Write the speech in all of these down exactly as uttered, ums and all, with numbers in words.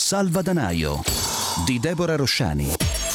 Salvadanaio di Deborah Rosciani.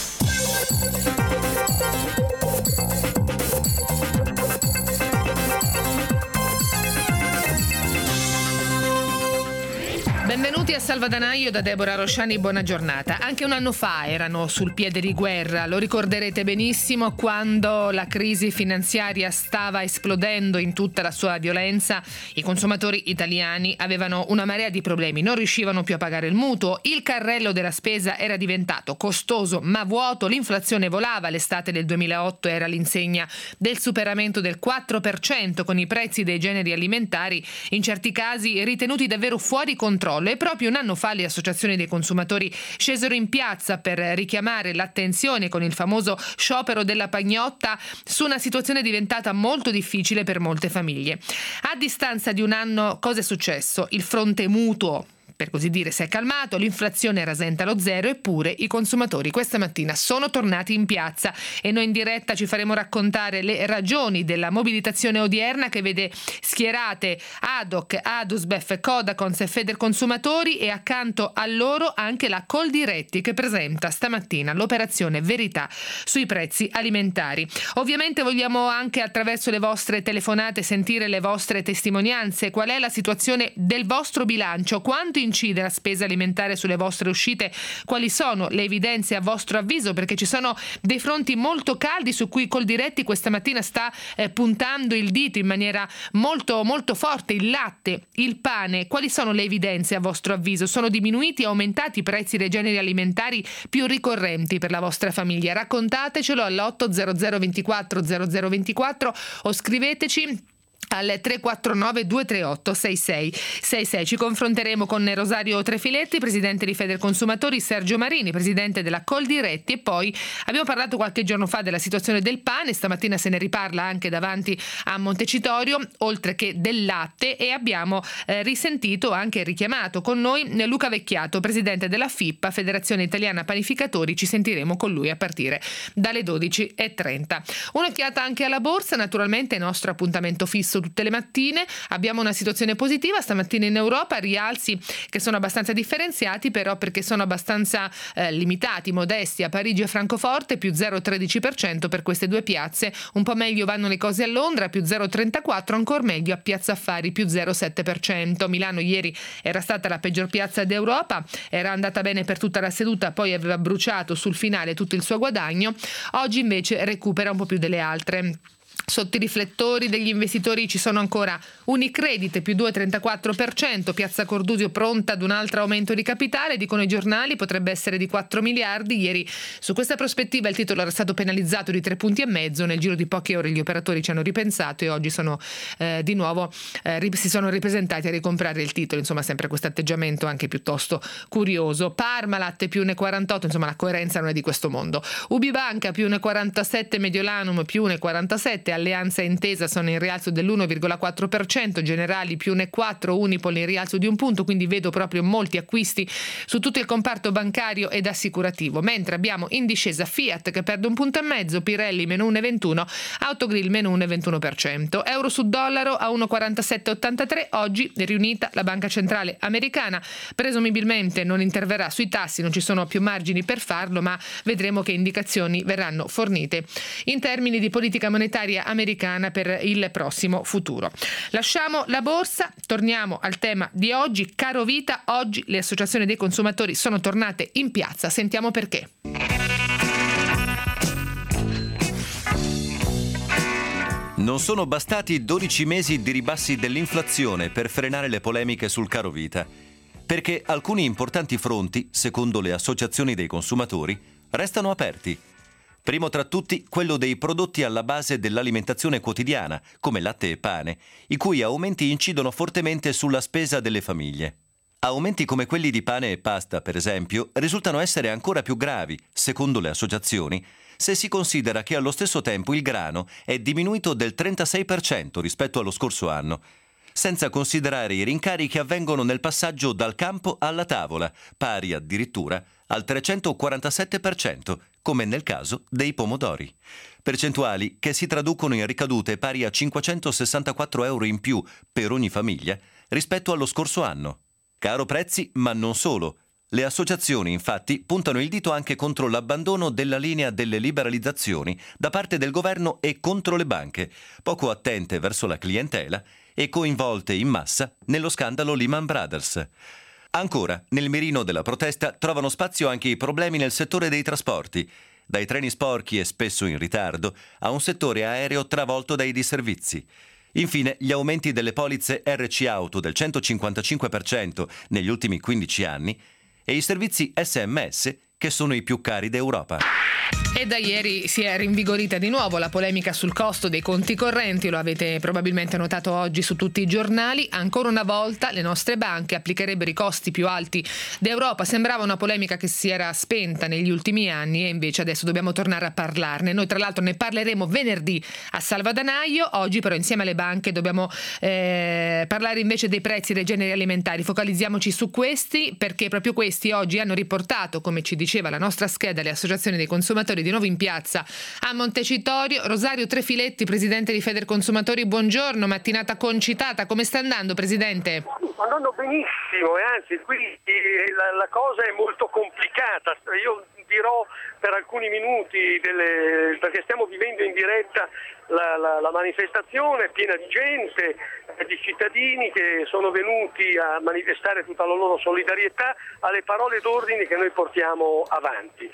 Benvenuti a Salvadanaio da Deborah Rosciani, buona giornata. Anche un anno fa erano sul piede di guerra, lo ricorderete benissimo, quando la crisi finanziaria stava esplodendo in tutta la sua violenza. I consumatori italiani avevano una marea di problemi, non riuscivano più a pagare il mutuo, il carrello della spesa era diventato costoso ma vuoto, l'inflazione volava, l'estate del duemilaotto era l'insegna del superamento del quattro per cento con i prezzi dei generi alimentari in certi casi ritenuti davvero fuori controllo. E proprio un anno fa le associazioni dei consumatori scesero in piazza per richiamare l'attenzione con il famoso sciopero della pagnotta su una situazione diventata molto difficile per molte famiglie. A distanza di un anno cosa è successo? Il fronte mutuo, per così dire, si è calmato, l'inflazione rasenta lo zero, eppure i consumatori questa mattina sono tornati in piazza e noi in diretta ci faremo raccontare le ragioni della mobilitazione odierna che vede schierate ADOC, Adusbef, Codacons e Federconsumatori e accanto a loro anche la Coldiretti che presenta stamattina l'operazione Verità sui prezzi alimentari. Ovviamente vogliamo anche attraverso le vostre telefonate sentire le vostre testimonianze, qual è la situazione del vostro bilancio, quanto incide la spesa alimentare sulle vostre uscite, quali sono le evidenze a vostro avviso, perché ci sono dei fronti molto caldi su cui Coldiretti questa mattina sta eh, puntando il dito in maniera molto molto forte. Il latte, il pane, quali sono le evidenze a vostro avviso? Sono diminuiti, aumentati i prezzi dei generi alimentari più ricorrenti per la vostra famiglia? Raccontatecelo all'otto zero zero ventiquattro zero zero ventiquattro o scriveteci al tre quattro nove due tre otto sei sei sei sei. Ci confronteremo con Rosario Trefiletti, presidente di Federconsumatori, Sergio Marini, presidente della Coldiretti, e poi abbiamo parlato qualche giorno fa della situazione del pane, stamattina se ne riparla anche davanti a Montecitorio, oltre che del latte, e abbiamo eh, risentito, anche richiamato con noi Luca Vecchiato, presidente della FIPPA, Federazione Italiana Panificatori. Ci sentiremo con lui a partire dalle dodici e trenta. Un'occhiata anche alla borsa, naturalmente nostro appuntamento fisso tutte le mattine. Abbiamo una situazione positiva stamattina in Europa, rialzi che sono abbastanza differenziati, però perché sono abbastanza eh, limitati, modesti a Parigi e Francoforte, più zero virgola tredici per cento per queste due piazze. Un po' meglio vanno le cose a Londra, più zero virgola trentaquattro, ancora meglio a Piazza Affari, più zero virgola sette per cento. Milano ieri era stata la peggior piazza d'Europa, era andata bene per tutta la seduta, poi aveva bruciato sul finale tutto il suo guadagno. Oggi invece recupera un po' più delle altre. Sotto i riflettori degli investitori ci sono ancora Unicredit più due virgola trentaquattro per cento, Piazza Cordusio pronta ad un altro aumento di capitale, dicono i giornali, potrebbe essere di quattro miliardi. Ieri su questa prospettiva il titolo era stato penalizzato di tre punti e mezzo, nel giro di poche ore gli operatori ci hanno ripensato e oggi sono eh, di nuovo eh, si sono ripresentati a ricomprare il titolo, insomma sempre questo atteggiamento anche piuttosto curioso. Parmalat più uno virgola quarantotto, insomma la coerenza non è di questo mondo. Ubibanca più uno virgola quarantasette, Mediolanum più uno virgola quarantasette, Alleanza e Intesa sono in rialzo dell'uno virgola quattro per cento, Generali più uno virgola quattro, Unipol in rialzo di un punto, quindi vedo proprio molti acquisti su tutto il comparto bancario ed assicurativo, mentre abbiamo in discesa Fiat che perde un punto e mezzo, Pirelli meno uno virgola ventuno, Autogrill meno uno virgola ventuno per cento. Euro su dollaro a uno virgola quarantasette ottantatré, oggi riunita la Banca Centrale Americana, presumibilmente non interverrà sui tassi, non ci sono più margini per farlo, ma vedremo che indicazioni verranno fornite in termini di politica monetaria americana per il prossimo futuro. Lasciamo la borsa, torniamo al tema di oggi. Caro vita, oggi le associazioni dei consumatori sono tornate in piazza, sentiamo perché. Non sono bastati dodici mesi di ribassi dell'inflazione per frenare le polemiche sul caro vita, perché alcuni importanti fronti, secondo le associazioni dei consumatori, restano aperti. Primo tra tutti quello dei prodotti alla base dell'alimentazione quotidiana, come latte e pane, i cui aumenti incidono fortemente sulla spesa delle famiglie. Aumenti come quelli di pane e pasta, per esempio, risultano essere ancora più gravi, secondo le associazioni, se si considera che allo stesso tempo il grano è diminuito del trentasei per cento rispetto allo scorso anno, senza considerare i rincari che avvengono nel passaggio dal campo alla tavola, pari addirittura al trecentoquarantasette per cento, come nel caso dei pomodori. Percentuali che si traducono in ricadute pari a cinquecentosessantaquattro euro in più per ogni famiglia rispetto allo scorso anno. Caro prezzi, ma non solo. Le associazioni, infatti, puntano il dito anche contro l'abbandono della linea delle liberalizzazioni da parte del governo e contro le banche, poco attente verso la clientela e coinvolte in massa nello scandalo Lehman Brothers. Ancora, nel mirino della protesta trovano spazio anche i problemi nel settore dei trasporti, dai treni sporchi e spesso in ritardo a un settore aereo travolto dai disservizi. Infine, gli aumenti delle polizze erre ci Auto del centocinquantacinque per cento negli ultimi quindici anni e i servizi esse emme esse che sono i più cari d'Europa. E da ieri si è rinvigorita di nuovo la polemica sul costo dei conti correnti, lo avete probabilmente notato oggi su tutti i giornali. Ancora una volta le nostre banche applicherebbero i costi più alti d'Europa. Sembrava una polemica che si era spenta negli ultimi anni e invece adesso dobbiamo tornare a parlarne. Noi tra l'altro ne parleremo venerdì a Salvadanaio, oggi però insieme alle banche dobbiamo eh, parlare invece dei prezzi dei generi alimentari. Focalizziamoci su questi perché proprio questi oggi hanno riportato, come ci diceva la nostra scheda, le associazioni dei consumatori di nuovo in piazza a Montecitorio. Rosario Trefiletti, presidente di Federconsumatori, buongiorno, mattinata concitata, come sta andando, presidente? Sta andando benissimo e anzi qui la, la cosa è molto complicata. Io dirò per alcuni minuti delle, perché stiamo vivendo in diretta la, la, la manifestazione piena di gente, di cittadini che sono venuti a manifestare tutta la loro solidarietà alle parole d'ordine che noi portiamo avanti.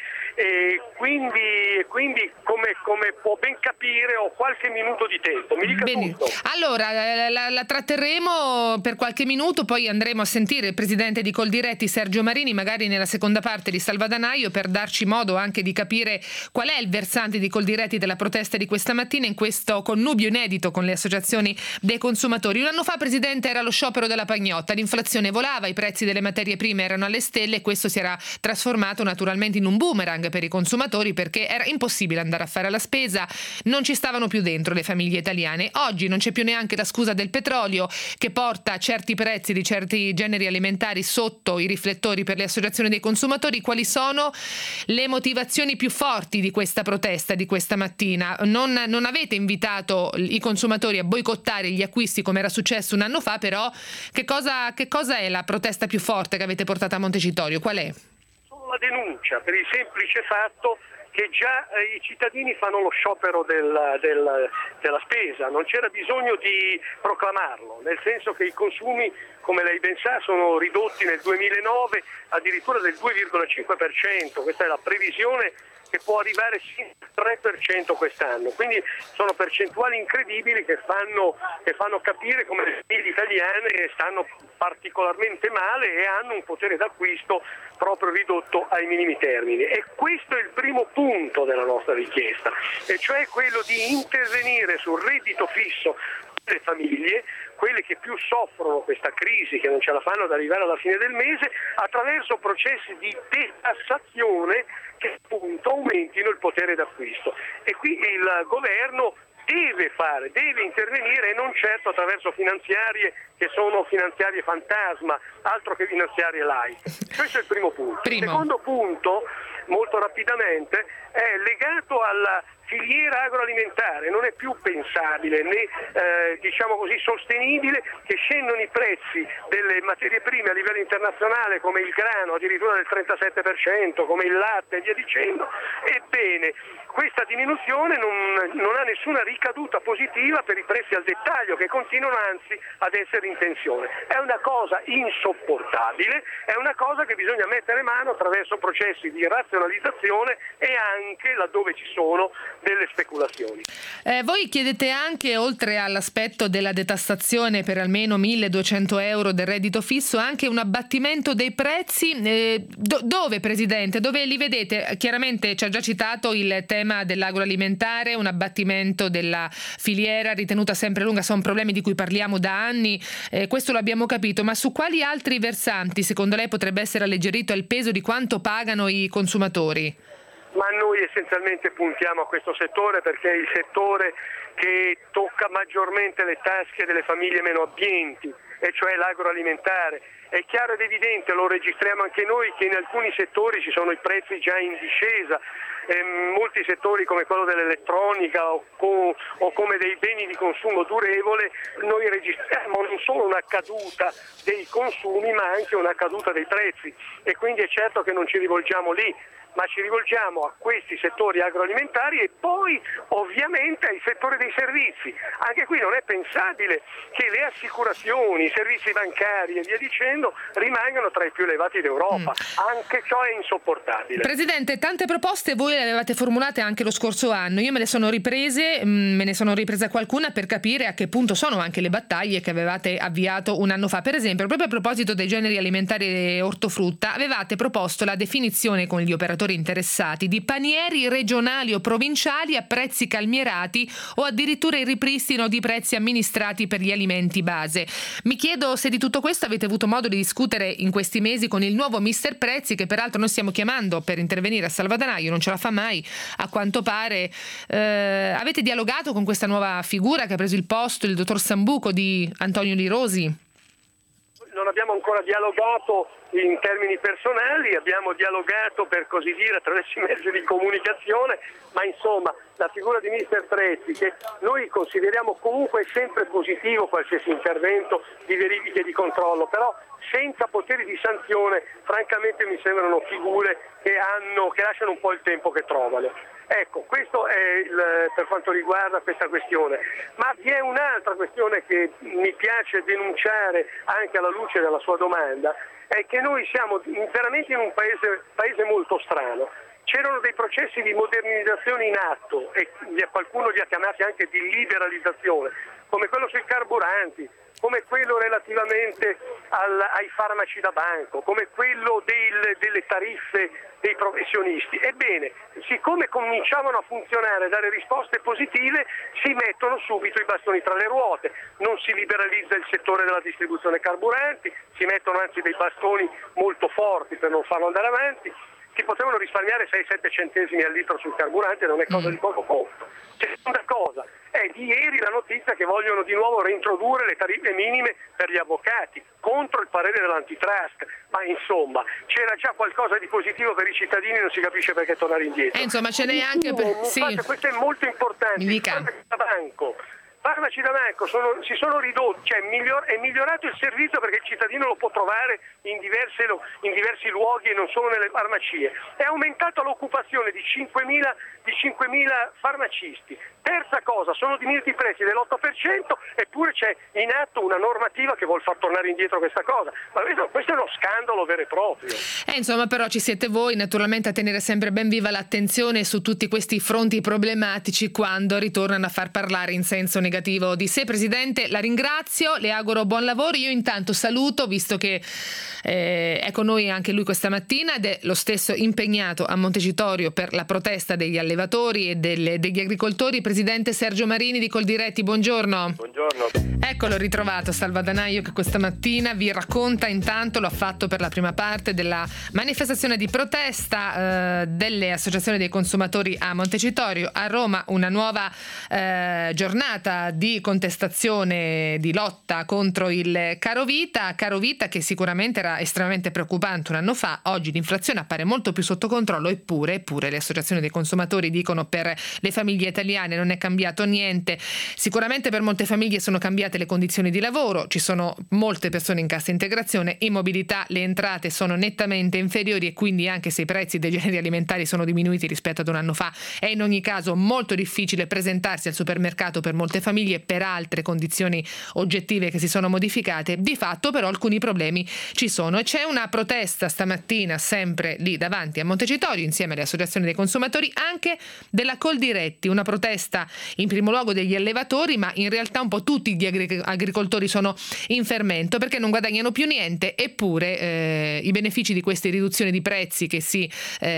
E quindi, quindi come, come può ben capire ho qualche minuto di tempo. Mi dica Bene. tutto. Allora la, la tratterremo per qualche minuto, poi andremo a sentire il presidente di Coldiretti Sergio Marini magari nella seconda parte di Salvadanaio per darci modo anche di capire qual è il versante di Coldiretti della protesta di questa mattina in questo connubio inedito con le associazioni dei consumatori. Un anno fa, presidente, era lo sciopero della pagnotta, l'inflazione volava, i prezzi delle materie prime erano alle stelle e questo si era trasformato naturalmente in un boomerang per i consumatori perché era impossibile andare a fare la spesa, non ci stavano più dentro le famiglie italiane. Oggi non c'è più neanche la scusa del petrolio che porta certi prezzi di certi generi alimentari sotto i riflettori per le associazioni dei consumatori. Quali sono le motivazioni più forti di questa protesta di questa mattina? Non, non avete invitato i consumatori a boicottare gli acquisti come era successo un anno fa, però che cosa, che cosa è la protesta più forte che avete portato a Montecitorio? Qual è? La denuncia per il semplice fatto che già eh, i cittadini fanno lo sciopero del, del, della spesa, non c'era bisogno di proclamarlo, nel senso che i consumi, come lei ben sa, sono ridotti nel duemilanove addirittura del due virgola cinque per cento, questa è la previsione che può arrivare fino al tre per cento quest'anno, quindi sono percentuali incredibili che fanno, che fanno capire come le famiglie italiane stanno particolarmente male e hanno un potere d'acquisto proprio ridotto ai minimi termini. E questo è il primo punto della nostra richiesta, e cioè quello di intervenire sul reddito fisso delle famiglie, quelle che più soffrono questa crisi, che non ce la fanno ad arrivare alla fine del mese, attraverso processi di detassazione che appunto aumentino il potere d'acquisto. E qui il governo deve fare, deve intervenire e non certo attraverso finanziarie che sono finanziarie fantasma, altro che finanziarie light. Questo è il primo punto. Primo. Il secondo punto, molto rapidamente, è legato alla filiera agroalimentare. Non è più pensabile né eh, diciamo così sostenibile che scendono i prezzi delle materie prime a livello internazionale come il grano addirittura del trentasette per cento, come il latte e via dicendo. Ebbene, questa diminuzione non, non ha nessuna ricaduta positiva per i prezzi al dettaglio che continuano anzi ad essere in tensione. È una cosa insopportabile, è una cosa che bisogna mettere mano attraverso processi di razionalizzazione e anche laddove ci sono delle speculazioni. Eh, voi chiedete anche, oltre all'aspetto della detassazione per almeno milleduecento euro del reddito fisso, anche un abbattimento dei prezzi. Eh, do- dove, Presidente? Dove li vedete? Chiaramente ci ha già citato il tema dell'agroalimentare, un abbattimento della filiera ritenuta sempre lunga, sono problemi di cui parliamo da anni, eh, questo lo abbiamo capito, ma su quali altri versanti secondo lei potrebbe essere alleggerito il peso di quanto pagano i consumatori? Ma noi essenzialmente puntiamo a questo settore perché è il settore che tocca maggiormente le tasche delle famiglie meno abbienti, e cioè l'agroalimentare. È chiaro ed evidente, lo registriamo anche noi, che in alcuni settori ci sono i prezzi già in discesa, eh, molti settori come quello dell'elettronica o, co- o come dei beni di consumo durevole, noi registriamo non solo una caduta dei consumi ma anche una caduta dei prezzi, e quindi è certo che non ci rivolgiamo lì, ma ci rivolgiamo a questi settori agroalimentari e poi ovviamente ai settori dei servizi. Anche qui non è pensabile che le assicurazioni, i servizi bancari e via dicendo rimangano tra i più elevati d'Europa. Mm. Anche ciò è insopportabile. Presidente, tante proposte voi le avevate formulate anche lo scorso anno. Io me le sono riprese, me ne sono ripresa qualcuna per capire a che punto sono anche le battaglie che avevate avviato un anno fa. Per esempio, proprio a proposito dei generi alimentari e ortofrutta, avevate proposto la definizione con gli operatori interessati di panieri regionali o provinciali a prezzi calmierati o addirittura il ripristino di prezzi amministrati per gli alimenti base. Mi chiedo se di tutto questo avete avuto modo di discutere in questi mesi con il nuovo mister Prezzi, che peraltro noi stiamo chiamando per intervenire a Salvadanaio, non ce la fa mai a quanto pare. Eh, avete dialogato con questa nuova figura che ha preso il posto, il dottor Sambuco, di Antonio Lirosi? Non abbiamo ancora dialogato in termini personali, abbiamo dialogato per così dire attraverso i mezzi di comunicazione, ma insomma la figura di mister Prezzi, che noi consideriamo comunque sempre positivo qualsiasi intervento di verifica e di controllo, però senza poteri di sanzione francamente mi sembrano figure che, hanno, che lasciano un po' il tempo che trovano. Ecco, questo è il, per quanto riguarda questa questione, ma vi è un'altra questione che mi piace denunciare anche alla luce della sua domanda, è che noi siamo veramente in un paese, paese molto strano. C'erano dei processi di modernizzazione in atto e qualcuno li ha chiamati anche di liberalizzazione, come quello sui carburanti, come quello relativamente al, ai farmaci da banco, come quello del, delle tariffe dei professionisti. Ebbene, siccome cominciavano a funzionare, a dare risposte positive, si mettono subito i bastoni tra le ruote, non si liberalizza il settore della distribuzione carburanti, si mettono anzi dei bastoni molto forti per non farlo andare avanti. Si potevano risparmiare sei sette centesimi al litro sul carburante, non è cosa di poco conto. Seconda cosa, è di ieri la notizia che vogliono di nuovo reintrodurre le tariffe minime per gli avvocati, contro il parere dell'antitrust, ma insomma c'era già qualcosa di positivo per i cittadini, non si capisce perché tornare indietro. Eh, insomma ce n'è anche per... Sì. Questo è molto importante. Mi dica. Banco. Farmaci da banco sono, si sono ridotti, cioè miglior, è migliorato il servizio perché il cittadino lo può trovare in, diverse, in diversi luoghi e non solo nelle farmacie. È aumentata l'occupazione di cinquemila, di cinquemila farmacisti. Terza cosa, sono diminuiti i prezzi dell'otto per cento, eppure c'è in atto una normativa che vuol far tornare indietro questa cosa. Ma questo, questo è uno scandalo vero e proprio. Eh, insomma, però ci siete voi naturalmente a tenere sempre ben viva l'attenzione su tutti questi fronti problematici quando ritornano a far parlare in senso negativo di sé. Presidente, la ringrazio, le auguro buon lavoro. Io intanto saluto, visto che eh, è con noi anche lui questa mattina ed è lo stesso impegnato a Montecitorio per la protesta degli allevatori e delle, degli agricoltori. Presidente Sergio Marini di Coldiretti, buongiorno. Buongiorno. Eccolo ritrovato Salvadanaio, che questa mattina vi racconta, intanto lo ha fatto per la prima parte della manifestazione di protesta eh, delle associazioni dei consumatori a Montecitorio. A Roma una nuova eh, giornata di contestazione, di lotta contro il carovita, carovita che sicuramente era estremamente preoccupante un anno fa. Oggi l'inflazione appare molto più sotto controllo, eppure, eppure le associazioni dei consumatori dicono per le famiglie italiane non è cambiato niente. Sicuramente per molte famiglie sono cambiate le condizioni di lavoro, ci sono molte persone in cassa integrazione, in mobilità le entrate sono nettamente inferiori e quindi anche se i prezzi dei generi alimentari sono diminuiti rispetto ad un anno fa è in ogni caso molto difficile presentarsi al supermercato per molte famiglie per altre condizioni oggettive che si sono modificate. Di fatto però alcuni problemi ci sono e c'è una protesta stamattina sempre lì davanti a Montecitorio insieme alle associazioni dei consumatori anche della Coldiretti, una protesta in primo luogo degli allevatori, ma in realtà un po' tutti gli agric- agricoltori sono in fermento perché non guadagnano più niente, eppure eh, i benefici di queste riduzioni di prezzi che si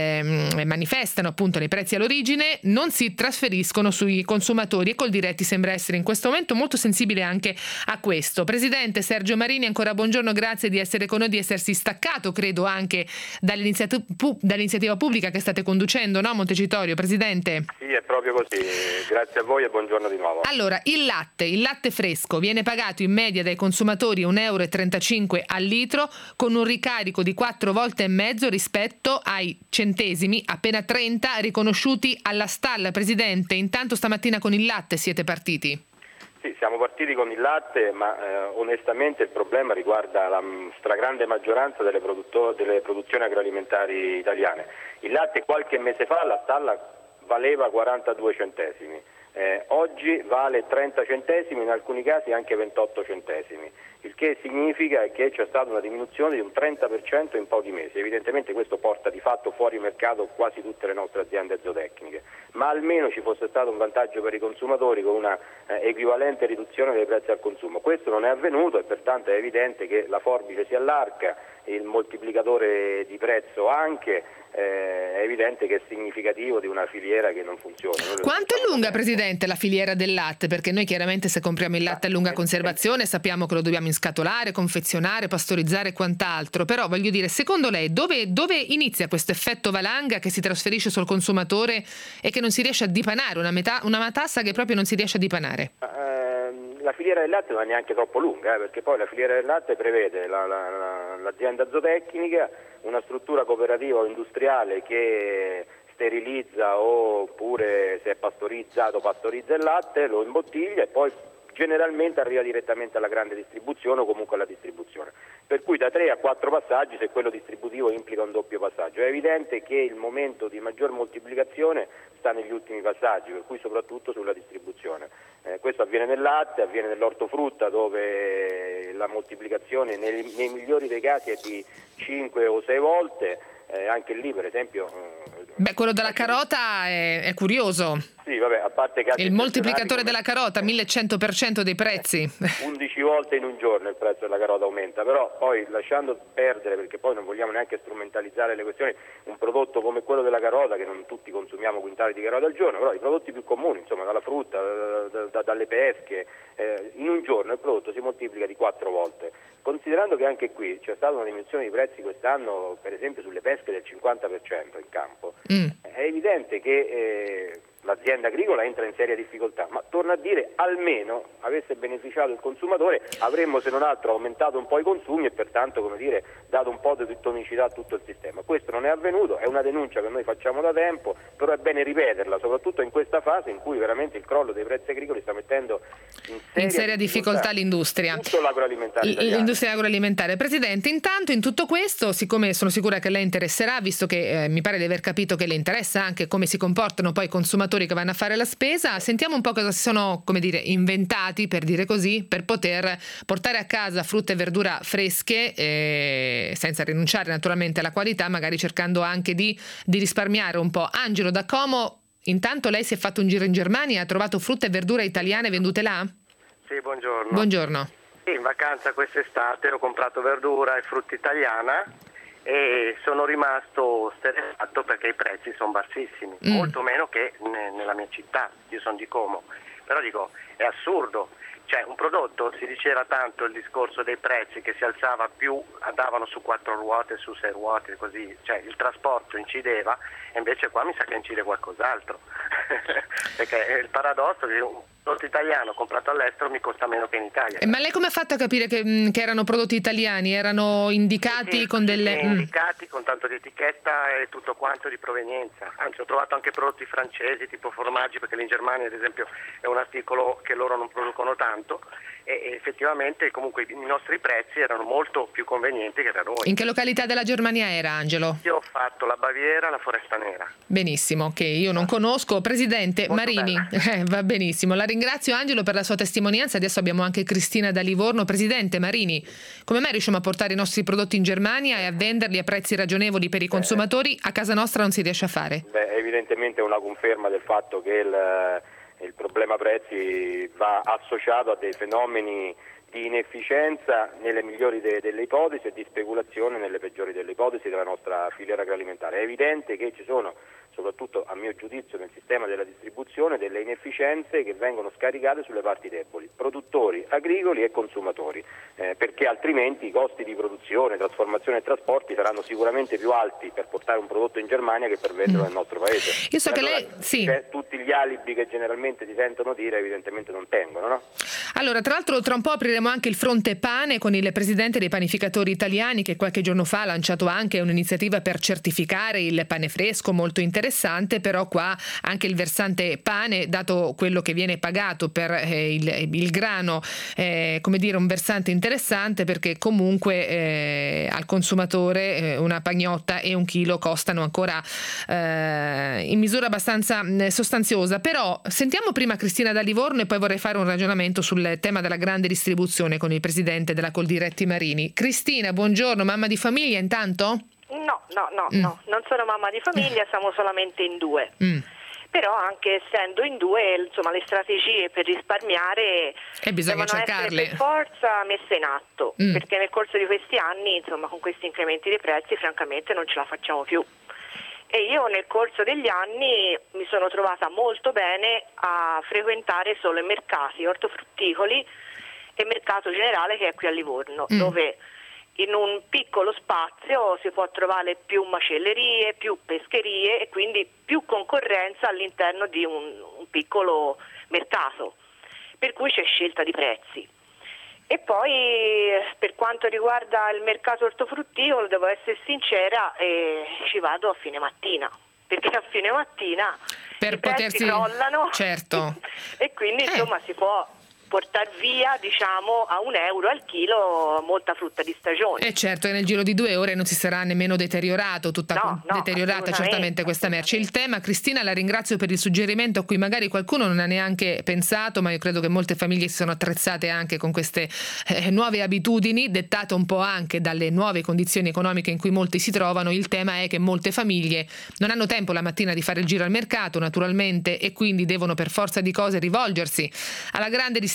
eh, manifestano appunto nei prezzi all'origine non si trasferiscono sui consumatori e Coldiretti sembra essere in questo momento molto sensibile anche a questo. Presidente Sergio Marini, ancora buongiorno, grazie di essere con noi, di essersi staccato credo anche dall'iniziativa, pu- dall'iniziativa pubblica che state conducendo, no Montecitorio, Presidente? Sì, è proprio così. Grazie a voi e buongiorno di nuovo. Allora, il latte, il latte fresco viene pagato in media dai consumatori un euro e trentacinque al litro, con un ricarico di quattro volte e mezzo rispetto ai centesimi, appena trenta, riconosciuti alla stalla. Presidente, intanto stamattina con il latte siete partiti? Sì, siamo partiti con il latte, ma eh, onestamente il problema riguarda la stragrande maggioranza delle, produtto- delle produzioni agroalimentari italiane. Il latte qualche mese fa alla stalla valeva quarantadue centesimi, eh, oggi vale trenta centesimi, in alcuni casi anche ventotto centesimi, il che significa che c'è stata una diminuzione di un trenta per cento in pochi mesi. Evidentemente questo porta di fatto fuori mercato quasi tutte le nostre aziende zootecniche, ma almeno ci fosse stato un vantaggio per i consumatori con una eh, equivalente riduzione dei prezzi al consumo. Questo non è avvenuto e pertanto è evidente che la forbice si allarga, il moltiplicatore di prezzo anche, eh, è evidente che è significativo di una filiera che non funziona. Quanto è lunga, Presidente, la filiera del latte? Perché noi chiaramente se compriamo il latte a lunga conservazione sappiamo che lo dobbiamo inscatolare, confezionare, pastorizzare e quant'altro, però voglio dire, secondo lei dove, dove inizia questo effetto valanga che si trasferisce sul consumatore e che non si riesce a dipanare, una, metà, una matassa che proprio non si riesce a dipanare? La filiera del latte non è neanche troppo lunga, eh, perché poi la filiera del latte prevede la, la, la, l'azienda zootecnica, una struttura cooperativa o industriale che sterilizza oppure se è pastorizzato pastorizza il latte, lo imbottiglia e poi generalmente arriva direttamente alla grande distribuzione o comunque alla distribuzione. Per cui da tre a quattro passaggi, se quello distributivo implica un doppio passaggio. È evidente che il momento di maggior moltiplicazione sta negli ultimi passaggi, per cui soprattutto sulla distribuzione. Eh, questo avviene nel latte, avviene nell'ortofrutta, dove la moltiplicazione nei, nei migliori dei casi è di cinque o sei volte, eh, anche lì per esempio... Beh, quello della carota è, è curioso. Sì, vabbè, a parte casi il moltiplicatore della carota, millecento per cento dei prezzi. undici volte in un giorno il prezzo della carota aumenta, però poi lasciando perdere, perché poi non vogliamo neanche strumentalizzare le questioni, un prodotto come quello della carota, che non tutti consumiamo quintali di carota al giorno, però i prodotti più comuni, insomma dalla frutta, da, da, dalle pesche, eh, in un giorno il prodotto si moltiplica di quattro volte. Considerando che anche qui c'è stata una diminuzione di prezzi quest'anno, per esempio sulle pesche del cinquanta per cento in campo, mm. è evidente che eh, l'azienda agricola entra in seria difficoltà, ma torno a dire, almeno avesse beneficiato il consumatore, avremmo se non altro aumentato un po' i consumi e pertanto, come dire, dato un po' di tonicità a tutto il sistema. Questo non è avvenuto, è una denuncia che noi facciamo da tempo, però è bene ripeterla, soprattutto in questa fase in cui veramente il crollo dei prezzi agricoli sta mettendo in seria, in seria difficoltà, difficoltà l'industria. Tutto l'agroalimentare italiano. L'industria agroalimentare. Presidente, intanto in tutto questo, siccome sono sicura che lei interesserà, visto che eh, mi pare di aver capito che le interessa anche come si comportano poi i consumatori che vanno a fare la spesa, sentiamo un po' cosa si sono, come dire, inventati, per dire così, per poter portare a casa frutta e verdura fresche, eh, senza rinunciare naturalmente alla qualità, magari cercando anche di, di risparmiare un po'. Angelo da Como, intanto lei si è fatto un giro in Germania e ha trovato frutta e verdura italiane vendute là? Sì, buongiorno. Buongiorno. In vacanza quest'estate ho comprato verdura e frutta italiana e sono rimasto sterefatto perché i prezzi sono bassissimi, mm. molto meno che ne, nella mia città, io sono di Como, però dico è assurdo, cioè un prodotto, si diceva tanto il discorso dei prezzi che si alzava più, andavano su quattro ruote, su sei ruote, così, cioè il trasporto incideva e invece qua mi sa che incide qualcos'altro, perché è il paradosso che un prodotto italiano comprato all'estero mi costa meno che in Italia. Ma lei come ha fatto a capire che, che erano prodotti italiani? Erano indicati sì, con delle... Sì, indicati con tanto di etichetta e tutto quanto di provenienza. Anzi, ho trovato anche prodotti francesi tipo formaggi, perché lì in Germania ad esempio è un articolo che loro non producono tanto e effettivamente comunque i nostri prezzi erano molto più convenienti che da noi. In che località della Germania era, Angelo? Io ho fatto la Baviera, la Foresta Nera. Benissimo, che io non conosco. Presidente molto Marini, eh, va benissimo. La ringrazio Angelo per la sua testimonianza. Adesso abbiamo anche Cristina da Livorno. Presidente Marini, come mai riusciamo a portare i nostri prodotti in Germania e a venderli a prezzi ragionevoli per i consumatori? A casa nostra non si riesce a fare? Beh, evidentemente è una conferma del fatto che il il problema prezzi va associato a dei fenomeni di inefficienza nelle migliori de- delle ipotesi e di speculazione nelle peggiori delle ipotesi della nostra filiera agroalimentare. È evidente che ci sono, soprattutto a mio giudizio nel sistema della distribuzione, delle inefficienze che vengono scaricate sulle parti deboli, produttori agricoli e consumatori, eh, perché altrimenti i costi di produzione, trasformazione e trasporti saranno sicuramente più alti per portare un prodotto in Germania che per venderlo nel nostro paese. Io so e che allora lei sì. tutti gli alibi che generalmente si sentono dire evidentemente non tengono, no? Allora, tra l'altro tra un po' apriremo anche il fronte pane con il presidente dei panificatori italiani, che qualche giorno fa ha lanciato anche un'iniziativa per certificare il pane fresco, molto interessante. Però qua anche il versante pane, dato quello che viene pagato per eh, il, il grano, eh, come dire, un versante interessante, perché comunque eh, al consumatore eh, una pagnotta e un chilo costano ancora eh, in misura abbastanza eh, sostanziosa. Però sentiamo prima Cristina da Livorno e poi vorrei fare un ragionamento sul tema della grande distribuzione con il presidente della Coldiretti Marini. Cristina, buongiorno, mamma di famiglia intanto? No, no, no, mm. no, non sono mamma di famiglia, siamo solamente in due. Mm. Però anche essendo in due, insomma, le strategie per risparmiare e bisogna devono cercarle. essere per forza messe in atto, mm. perché nel corso di questi anni, insomma, con questi incrementi dei prezzi, francamente non ce la facciamo più. E io nel corso degli anni mi sono trovata molto bene a frequentare solo i mercati ortofrutticoli e mercato generale che è qui a Livorno, mm. dove in un piccolo spazio si può trovare più macellerie, più pescherie e quindi più concorrenza all'interno di un, un piccolo mercato, per cui c'è scelta di prezzi. E poi per quanto riguarda il mercato ortofrutticolo, devo essere sincera, eh, ci vado a fine mattina, perché a fine mattina per i potersi prezzi crollano, certo. e quindi eh. insomma si può portare via, diciamo, a un euro al chilo molta frutta di stagione. E certo, e nel giro di due ore non si sarà nemmeno deteriorato, tutta no, no, deteriorata certamente questa merce. Il tema, Cristina, la ringrazio per il suggerimento a cui magari qualcuno non ha neanche pensato, ma io credo che molte famiglie si sono attrezzate anche con queste eh, nuove abitudini, dettate un po' anche dalle nuove condizioni economiche in cui molti si trovano. Il tema è che molte famiglie non hanno tempo la mattina di fare il giro al mercato, naturalmente, e quindi devono per forza di cose rivolgersi alla grande distribuzione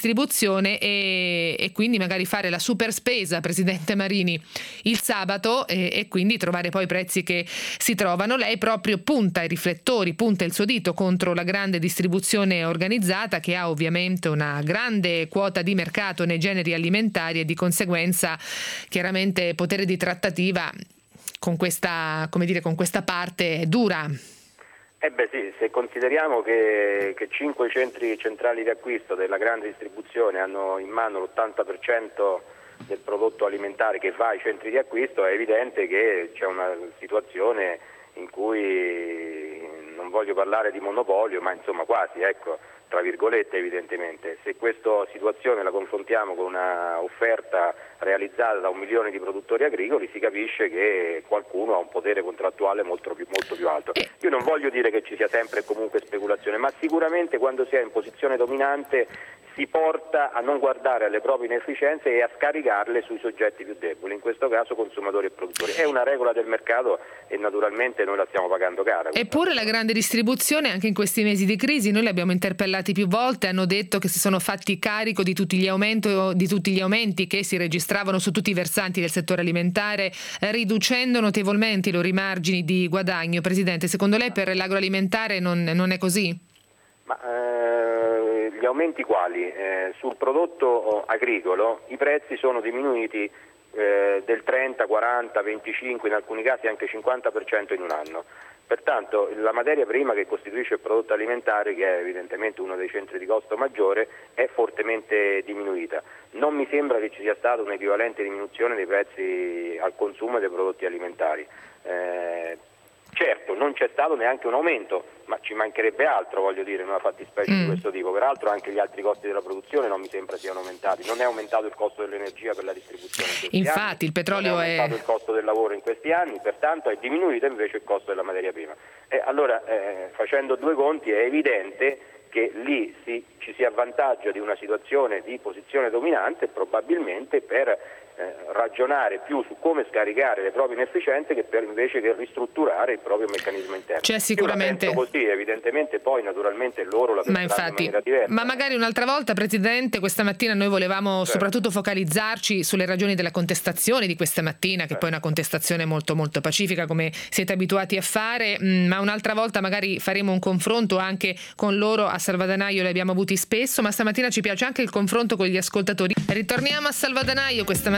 e, e quindi magari fare la super spesa, presidente Marini, il sabato e, e quindi trovare poi prezzi che si trovano. Lei proprio punta i riflettori, punta il suo dito contro la grande distribuzione organizzata, che ha ovviamente una grande quota di mercato nei generi alimentari e di conseguenza chiaramente potere di trattativa con questa, come dire, con questa parte dura. Eh beh sì, se consideriamo che, che cinque centri centrali di acquisto della grande distribuzione hanno in mano l'ottanta per cento del prodotto alimentare che va ai centri di acquisto, è evidente che c'è una situazione in cui, non voglio parlare di monopolio, ma insomma quasi, ecco, tra virgolette evidentemente. Se questa situazione la confrontiamo con una offerta realizzata da un milione di produttori agricoli, si capisce che qualcuno ha un potere contrattuale molto più, molto più alto. Io non voglio dire che ci sia sempre e comunque speculazione, ma sicuramente quando si è in posizione dominante si porta a non guardare alle proprie inefficienze e a scaricarle sui soggetti più deboli, in questo caso consumatori e produttori. È una regola del mercato e naturalmente noi la stiamo pagando cara. Eppure la grande distribuzione anche in questi mesi di crisi, noi li abbiamo interpellati più volte, hanno detto che si sono fatti carico di tutti gli aumenti, di tutti gli aumenti che si registravano su tutti i versanti del settore alimentare, riducendo notevolmente i loro margini di guadagno. Presidente, secondo lei per l'agroalimentare non, non è così? Ma eh, gli aumenti quali? Eh, sul prodotto agricolo i prezzi sono diminuiti eh, del trenta, quaranta, venticinque, in alcuni casi anche cinquanta per cento in un anno. Pertanto la materia prima che costituisce il prodotto alimentare, che è evidentemente uno dei centri di costo maggiore, è fortemente diminuita. Non mi sembra che ci sia stata un'equivalente diminuzione dei prezzi al consumo dei prodotti alimentari. Eh, certo, non c'è stato neanche un aumento, ma ci mancherebbe altro, voglio dire, in una fattispecie mm. di questo tipo. Peraltro anche gli altri costi della produzione non mi sembra siano aumentati. Non è aumentato il costo dell'energia per la distribuzione in questi Infatti anni, il petrolio non è aumentato è... il costo del lavoro in questi anni, pertanto è diminuito invece il costo della materia prima. E allora, eh, facendo due conti, è evidente che lì si, ci si avvantaggia di una situazione di posizione dominante, probabilmente per Eh, ragionare più su come scaricare le proprie inefficienze che per invece che ristrutturare il proprio meccanismo interno. C'è sicuramente così, evidentemente poi naturalmente loro la ma infatti, in maniera diversa. Ma magari un'altra volta, Presidente, questa mattina noi volevamo certo. soprattutto focalizzarci sulle ragioni della contestazione di questa mattina, che certo. poi è una contestazione molto molto pacifica come siete abituati a fare, ma un'altra volta magari faremo un confronto anche con loro. A Salvadanaio li abbiamo avuti spesso, ma stamattina ci piace anche il confronto con gli ascoltatori. Ritorniamo a Salvadanaio questa mattina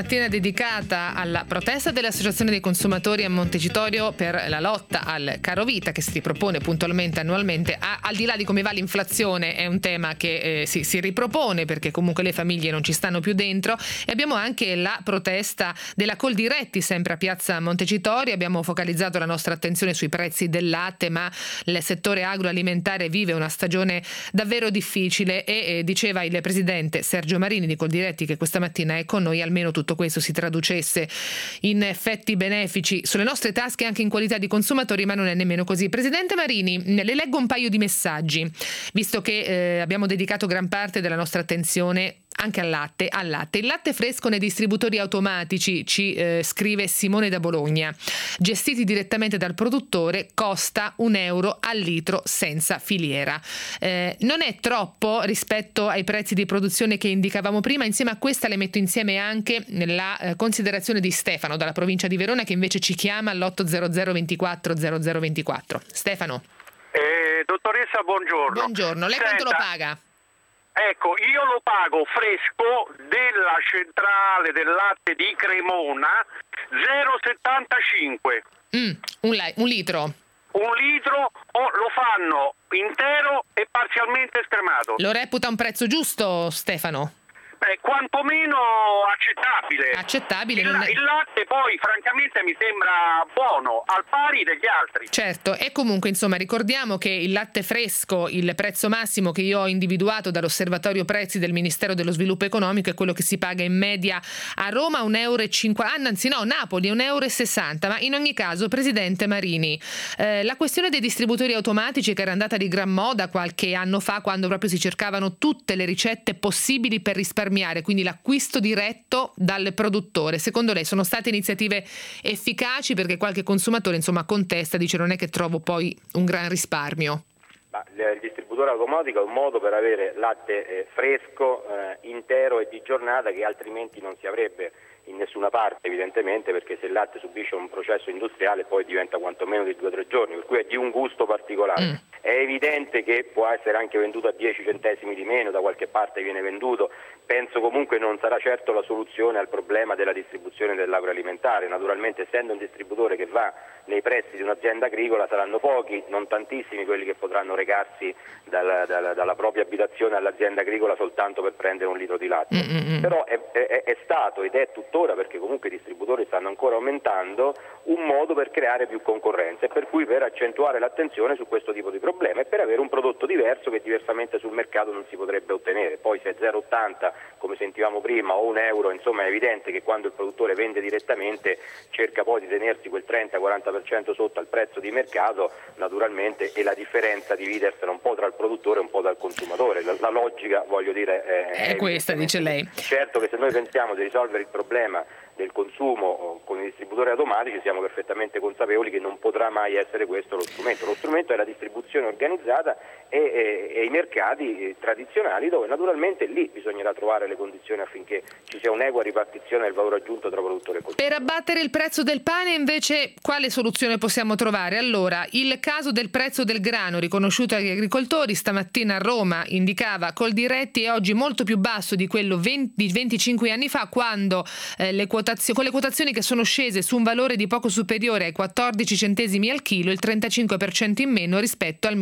mattina dedicata alla protesta dell'Associazione dei Consumatori a Montecitorio per la lotta al carovita che si ripropone puntualmente annualmente. A, al di là di come va l'inflazione, è un tema che eh, si, si ripropone perché comunque le famiglie non ci stanno più dentro. E abbiamo anche la protesta della Coldiretti sempre a Piazza Montecitorio. Abbiamo focalizzato la nostra attenzione sui prezzi del latte, ma il settore agroalimentare vive una stagione davvero difficile e eh, diceva il presidente Sergio Marini di Coldiretti che questa mattina è con noi, almeno tutto questo si traducesse in effetti benefici sulle nostre tasche anche in qualità di consumatori, ma non è nemmeno così. Presidente Marini, le leggo un paio di messaggi, visto che eh, abbiamo dedicato gran parte della nostra attenzione anche al latte, al latte. Il latte fresco nei distributori automatici, ci eh, scrive Simone da Bologna, gestiti direttamente dal produttore, costa un euro al litro senza filiera. Eh, non è troppo rispetto ai prezzi di produzione che indicavamo prima? Insieme a questa le metto insieme anche la eh, considerazione di Stefano dalla provincia di Verona, che invece ci chiama all'otto zero zero ventiquattro zero zero ventiquattro. Stefano. Eh, dottoressa, buongiorno. Buongiorno, lei Senta, quanto lo paga? Ecco, io lo pago fresco della centrale del latte di Cremona zero virgola settantacinque. Mm, un, li- un litro. Un litro o lo fanno intero e parzialmente scremato. Lo reputa un prezzo giusto, Stefano? Beh, quantomeno accettabile. Accettabile. Il, non è... il latte poi francamente mi sembra buono, al pari degli altri. Certo, e comunque insomma ricordiamo che il latte fresco, il prezzo massimo che io ho individuato dall'osservatorio prezzi del Ministero dello Sviluppo Economico è quello che si paga in media a Roma un euro e cinquanta, anzi no, Napoli un euro e sessanta, ma in ogni caso, Presidente Marini, eh, la questione dei distributori automatici che era andata di gran moda qualche anno fa quando proprio si cercavano tutte le ricette possibili per risparmiare, quindi l'acquisto diretto dal produttore. Secondo lei sono state iniziative efficaci? Perché qualche consumatore insomma contesta, dice non è che trovo poi un gran risparmio. Ma il distributore automatico è un modo per avere latte eh, fresco, eh, intero e di giornata che altrimenti non si avrebbe in nessuna parte, evidentemente, perché se il latte subisce un processo industriale poi diventa quantomeno di due o tre giorni, per cui è di un gusto particolare. Mm. È evidente che può essere anche venduto a dieci centesimi di meno, da qualche parte viene venduto, penso comunque non sarà certo la soluzione al problema della distribuzione dell'agroalimentare. Naturalmente, essendo un distributore che va nei prezzi di un'azienda agricola, saranno pochi, non tantissimi quelli che potranno recarsi dalla, dalla, dalla propria abitazione all'azienda agricola soltanto per prendere un litro di latte. Mm-hmm. Però è, è, è stato ed è tuttora, perché comunque i distributori stanno ancora aumentando, un modo per creare più concorrenza e per cui per accentuare l'attenzione su questo tipo di problema e per avere un prodotto diverso che diversamente sul mercato non si potrebbe ottenere. Poi se è zero virgola ottanta come sentivamo prima o un euro, insomma è evidente che quando il produttore vende direttamente cerca poi di tenersi quel trenta quaranta per cento sotto al prezzo di mercato, naturalmente, e la differenza dividersela un po' tra il produttore e un po' dal consumatore. La, la logica, voglio dire, è, è questa, dice lei. Certo che se noi pensiamo di risolvere il problema del consumo con i distributori automatici siamo perfettamente consapevoli che non potrà mai essere questo lo strumento. Lo strumento è la distribuzione organizzata e, e, e i mercati tradizionali, dove naturalmente lì bisognerà trovare le condizioni affinché ci sia un'equa ripartizione del valore aggiunto tra produttore e consumatore. Per abbattere il prezzo del pane invece quale soluzione possiamo trovare? Allora, il caso del prezzo del grano riconosciuto agli agricoltori stamattina a Roma indicava Coldiretti è oggi molto più basso di quello venti, di venticinque anni fa, quando eh, le quotazioni con le quotazioni che sono scese su un valore di poco superiore ai quattordici centesimi al chilo, il trentacinque per cento in meno rispetto al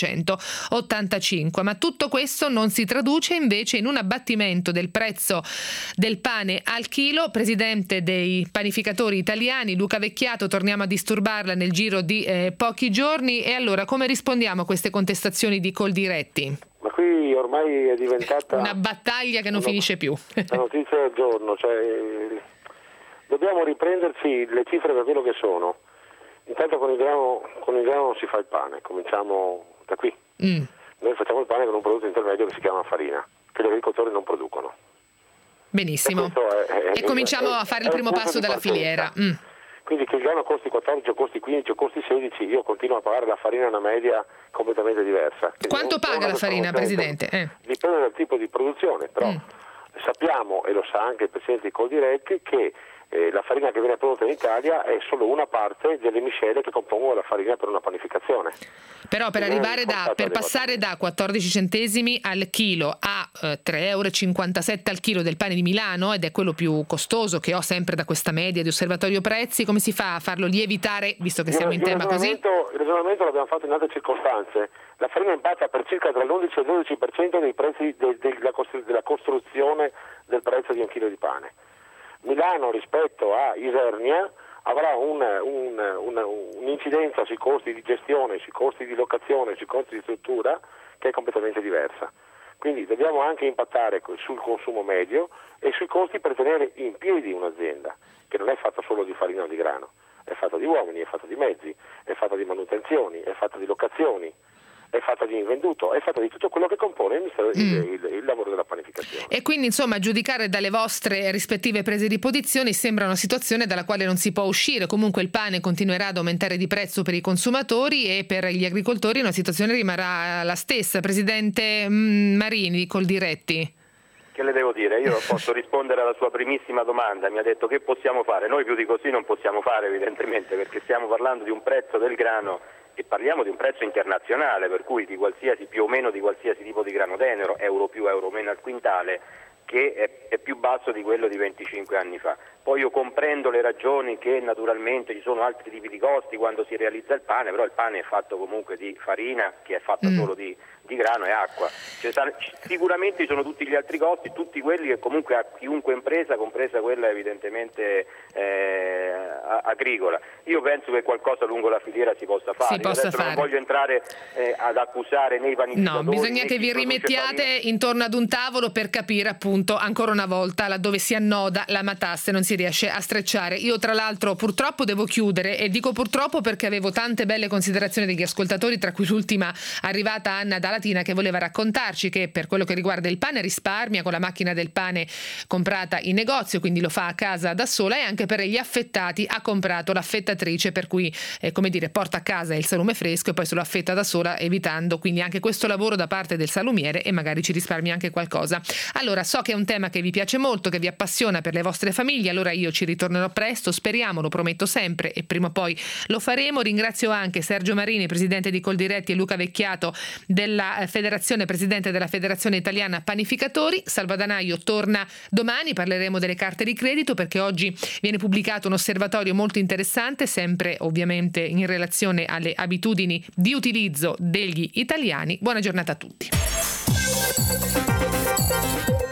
millenovecentottantacinque. Ma tutto questo non si traduce invece in un abbattimento del prezzo del pane al chilo. Presidente dei panificatori italiani, Luca Vecchiato, torniamo a disturbarla nel giro di eh, pochi giorni. E allora come rispondiamo a queste contestazioni di Coldiretti? Ma qui ormai è diventata una battaglia che non una, finisce più. La notizia del giorno, cioè dobbiamo riprenderci le cifre per quello che sono. Intanto con il grano, con il grano non si fa il pane, cominciamo da qui. Mm. Noi facciamo il pane con un prodotto intermedio che si chiama farina, che gli agricoltori non producono. Benissimo. E, è, è, e cominciamo è, a fare il primo passo della filiera. Mm. Quindi che il grano costi quattordici o costi quindici o costi sedici, io continuo a pagare la farina una media completamente diversa. Quanto paga la farina, Presidente? Eh. Dipende dal tipo di produzione, però... Mm. Sappiamo, e lo sa anche il Presidente di Coldiretti, che eh, la farina che viene prodotta in Italia è solo una parte delle miscele che compongono la farina per una panificazione. Però per arrivare da, per passare da quattordici centesimi al chilo a eh, tre virgola cinquantasette euro al chilo del pane di Milano, ed è quello più costoso che ho sempre da questa media di Osservatorio Prezzi, come si fa a farlo lievitare, visto che siamo in tema così? Il ragionamento l'abbiamo fatto in altre circostanze. La farina impatta per circa tra l'undici e il dodici per cento dei prezzi de, de, della, costru- della costruzione del prezzo di un chilo di pane. Milano rispetto a Isernia avrà un, un, un, un'incidenza sui costi di gestione, sui costi di locazione, sui costi di struttura che è completamente diversa. Quindi dobbiamo anche impattare sul consumo medio e sui costi per tenere in piedi un'azienda, che non è fatta solo di farina o di grano, è fatta di uomini, è fatta di mezzi, è fatta di manutenzioni, è fatta di locazioni, è fatta di invenduto, è fatta di tutto quello che compone il, mm. il, il, il lavoro della panificazione. E quindi, insomma, a giudicare dalle vostre rispettive prese di posizione, sembra una situazione dalla quale non si può uscire. Comunque il pane continuerà ad aumentare di prezzo per i consumatori e per gli agricoltori una situazione rimarrà la stessa. Presidente Marini di Coldiretti. Che le devo dire? Io posso rispondere alla sua primissima domanda. Mi ha detto che possiamo fare. Noi più di così non possiamo fare, evidentemente, perché stiamo parlando di un prezzo del grano e parliamo di un prezzo internazionale, per cui di qualsiasi, più o meno di qualsiasi tipo di grano tenero, euro più, euro meno al quintale, che è, è più basso di quello di venticinque anni fa. Poi io comprendo le ragioni che naturalmente ci sono altri tipi di costi quando si realizza il pane, però il pane è fatto comunque di farina, che è fatta mm. solo di, di grano e acqua. Cioè, sicuramente ci sono tutti gli altri costi, tutti quelli che comunque a chiunque impresa, compresa quella evidentemente eh, agricola. Io penso che qualcosa lungo la filiera si possa fare. Si possa Adesso fare. non voglio entrare eh, ad accusare nei panificatori. No, bisogna che vi rimettiate farina. intorno ad un tavolo per capire appunto ancora una volta laddove si annoda la matasse, non si riesce a strecciare. Io tra l'altro purtroppo devo chiudere, e dico purtroppo perché avevo tante belle considerazioni degli ascoltatori, tra cui l'ultima arrivata Anna da Latina, che voleva raccontarci che per quello che riguarda il pane risparmia con la macchina del pane comprata in negozio, quindi lo fa a casa da sola, e anche per gli affettati ha comprato l'affettatrice, per cui eh, come dire, porta a casa il salume fresco e poi se lo affetta da sola, evitando quindi anche questo lavoro da parte del salumiere, e magari ci risparmia anche qualcosa. Allora, so che è un tema che vi piace molto, che vi appassiona per le vostre famiglie, allora io ci ritornerò presto, speriamo, lo prometto sempre, e prima o poi lo faremo. Ringrazio anche Sergio Marini, presidente di Coldiretti, e Luca Vecchiato della Federazione, presidente della Federazione Italiana Panificatori. Salvadanaio torna domani, parleremo delle carte di credito, perché oggi viene pubblicato un osservatorio molto interessante, sempre ovviamente in relazione alle abitudini di utilizzo degli italiani. Buona giornata a tutti.